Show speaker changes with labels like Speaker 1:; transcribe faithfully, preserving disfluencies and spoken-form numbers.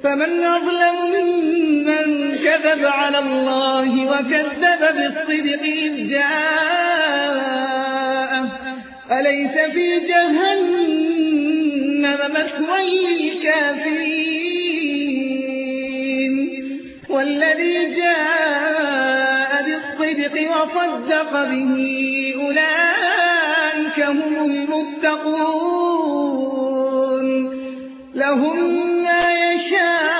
Speaker 1: فمن أظلم ممن كذب على الله وكذب بالصدق إذ جاءه أليس في جهنم مثوى للكافرين والذي جاء بالصدق وصدق به أولئك هم المتقون لهم ما يشاءون